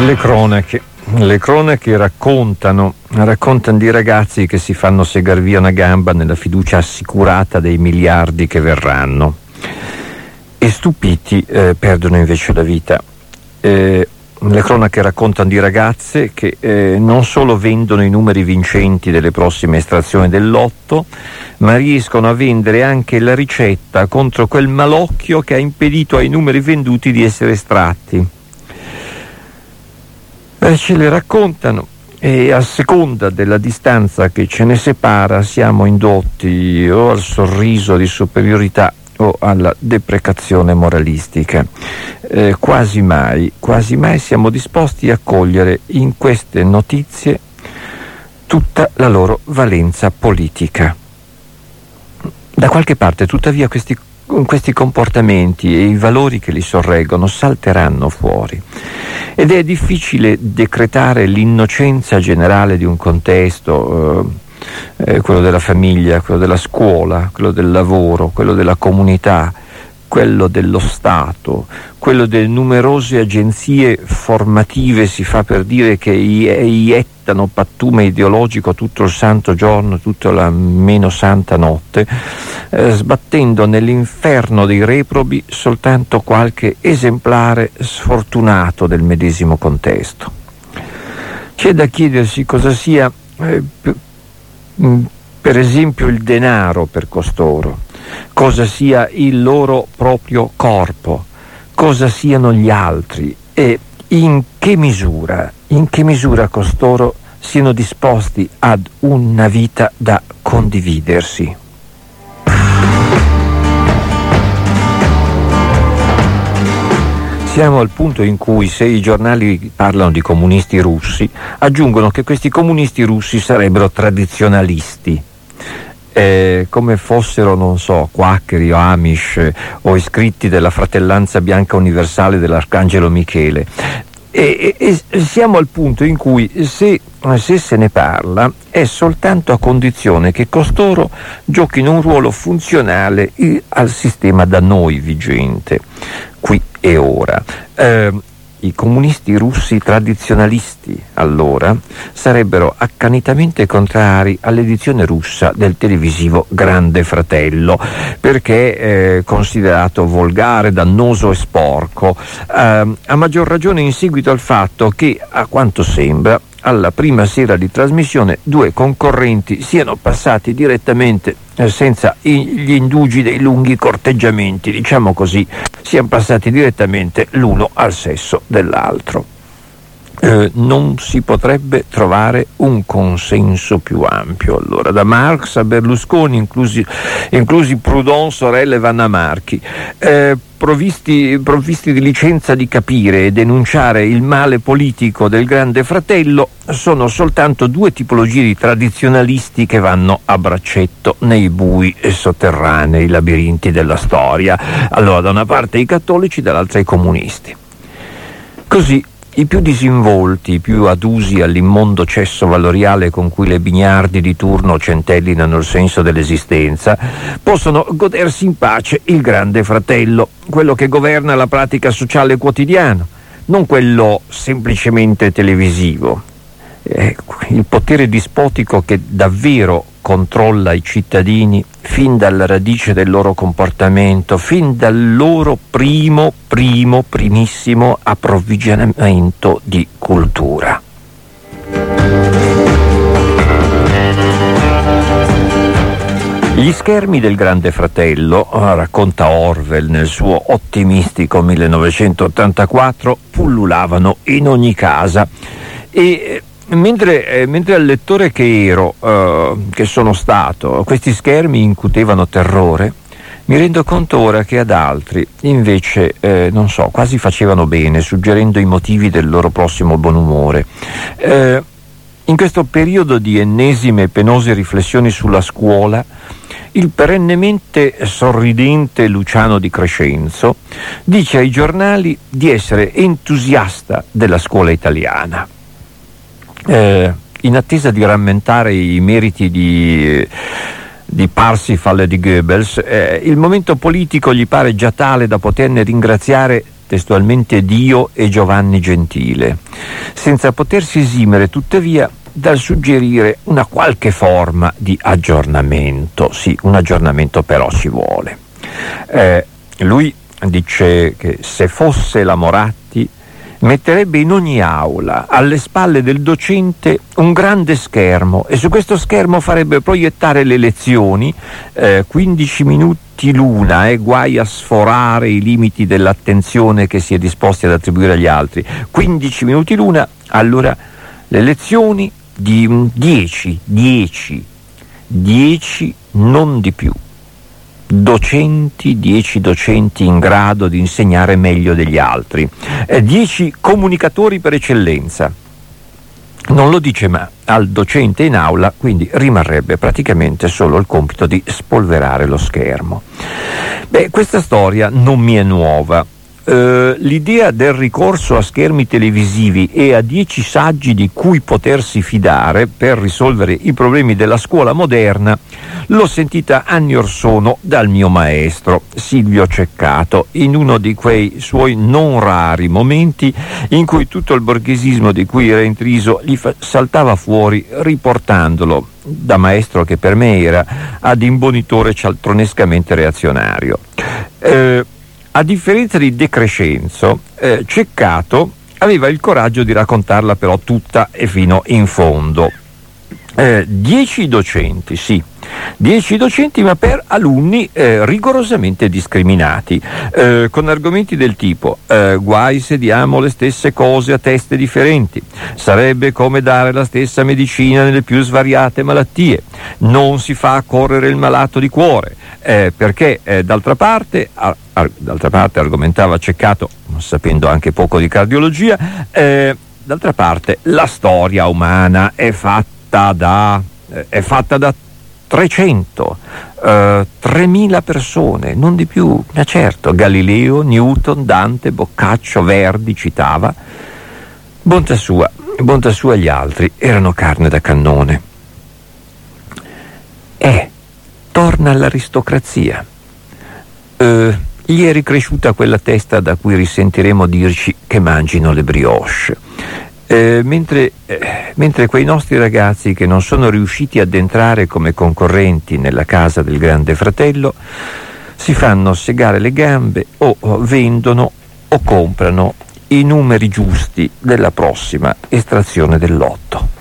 Le cronache raccontano di ragazzi che si fanno segar via una gamba nella fiducia assicurata dei miliardi che verranno, e stupiti perdono invece la vita. Le cronache raccontano di ragazze che non solo vendono i numeri vincenti delle prossime estrazioni del lotto, ma riescono a vendere anche la ricetta contro quel malocchio che ha impedito ai numeri venduti di essere estratti. Ce le raccontano, e a seconda della distanza che ce ne separa siamo indotti o al sorriso di superiorità o alla deprecazione moralistica. Quasi mai siamo disposti a cogliere in queste notizie tutta la loro valenza politica. Da qualche parte, tuttavia, questi comportamenti e i valori che li sorreggono salteranno fuori, ed è difficile decretare l'innocenza generale di un contesto, quello della famiglia, quello della scuola, quello del lavoro, quello della comunità, quello dello Stato, quello delle numerose agenzie formative, si fa per dire, che iettano pattume ideologico tutto il santo giorno, tutta la meno santa notte, sbattendo nell'inferno dei reprobi soltanto qualche esemplare sfortunato del medesimo contesto. C'è da chiedersi cosa sia, per esempio, il denaro per costoro, cosa sia il loro proprio corpo, cosa siano gli altri, e in che misura costoro siano disposti ad una vita da condividersi. Siamo al punto in cui, se i giornali parlano di comunisti russi, aggiungono che questi comunisti russi sarebbero tradizionalisti, come fossero, non so, quaccheri o amish o iscritti della Fratellanza Bianca Universale dell'Arcangelo Michele. E siamo al punto in cui, se se ne parla, è soltanto a condizione che costoro giochino un ruolo funzionale al sistema da noi vigente, qui e ora. I comunisti russi tradizionalisti, allora, sarebbero accanitamente contrari all'edizione russa del televisivo Grande Fratello, perché è considerato volgare, dannoso e sporco, a maggior ragione in seguito al fatto che, a quanto sembra, alla prima sera di trasmissione due concorrenti siano passati direttamente, senza gli indugi dei lunghi corteggiamenti, diciamo così, siano passati direttamente l'uno al sesso dell'altro. Non si potrebbe trovare un consenso più ampio, allora, da Marx a Berlusconi, inclusi Proudhon, sorelle Vanna Marchi, provvisti di licenza di capire e denunciare il male politico del Grande Fratello, sono soltanto due tipologie di tradizionalisti che vanno a braccetto nei bui sotterranei, labirinti della storia. Allora, da una parte i cattolici, dall'altra i comunisti. Così i più disinvolti, i più adusi all'immondo cesso valoriale con cui le Bignardi di turno centellinano il senso dell'esistenza, possono godersi in pace il Grande Fratello, quello che governa la pratica sociale quotidiana, non quello semplicemente televisivo. Il potere dispotico che davvero controlla i cittadini fin dalla radice del loro comportamento, fin dal loro primissimo approvvigionamento di cultura. Gli schermi del Grande Fratello, racconta Orwell nel suo ottimistico 1984, pullulavano in ogni casa, e mentre al lettore che ero, che sono stato, questi schermi incutevano terrore, mi rendo conto ora che ad altri invece, non so, quasi facevano bene, suggerendo i motivi del loro prossimo buon umore. In questo periodo di ennesime e penose riflessioni sulla scuola, il perennemente sorridente Luciano Di Crescenzo dice ai giornali di essere entusiasta della scuola italiana. In attesa di rammentare i meriti di Parsifal e di Goebbels, il momento politico gli pare già tale da poterne ringraziare testualmente Dio e Giovanni Gentile, senza potersi esimere tuttavia dal suggerire una qualche forma di aggiornamento. Sì, un aggiornamento però ci vuole. Lui dice che se fosse la Moratti metterebbe in ogni aula, alle spalle del docente, un grande schermo, e su questo schermo farebbe proiettare le lezioni, 15 minuti l'una, guai a sforare i limiti dell'attenzione che si è disposti ad attribuire agli altri. 15 minuti l'una, allora le lezioni di 10, non di più. 10 docenti in grado di insegnare meglio degli altri, 10 comunicatori per eccellenza. Non lo dice ma al docente in aula, quindi rimarrebbe praticamente solo il compito di spolverare lo schermo. Questa storia non mi è nuova. L'idea del ricorso a schermi televisivi e a 10 saggi di cui potersi fidare per risolvere i problemi della scuola moderna l'ho sentita anni or sono dal mio maestro Silvio Ceccato, in uno di quei suoi non rari momenti in cui tutto il borghesismo di cui era intriso gli saltava fuori, riportandolo, da maestro che per me era, ad imbonitore cialtronescamente reazionario. A differenza di De Crescenzo, Ceccato aveva il coraggio di raccontarla però tutta e fino in fondo. 10 docenti, sì, 10 docenti, ma per alunni rigorosamente discriminati, con argomenti del tipo guai se diamo le stesse cose a teste differenti, sarebbe come dare la stessa medicina nelle più svariate malattie, non si fa correre il malato di cuore, perché d'altra parte argomentava Ceccato, sapendo anche poco di cardiologia, d'altra parte la storia umana è fatta da 300, 3000 persone, non di più. Ma certo, Galileo, Newton, Dante, Boccaccio, Verdi citava. Bontà sua gli altri erano carne da cannone. Torna all'aristocrazia. Gli è ricresciuta quella testa da cui risentiremo dirci che mangino le brioche. Mentre quei nostri ragazzi che non sono riusciti ad entrare come concorrenti nella casa del grande fratello si fanno segare le gambe o vendono o comprano i numeri giusti della prossima estrazione del lotto.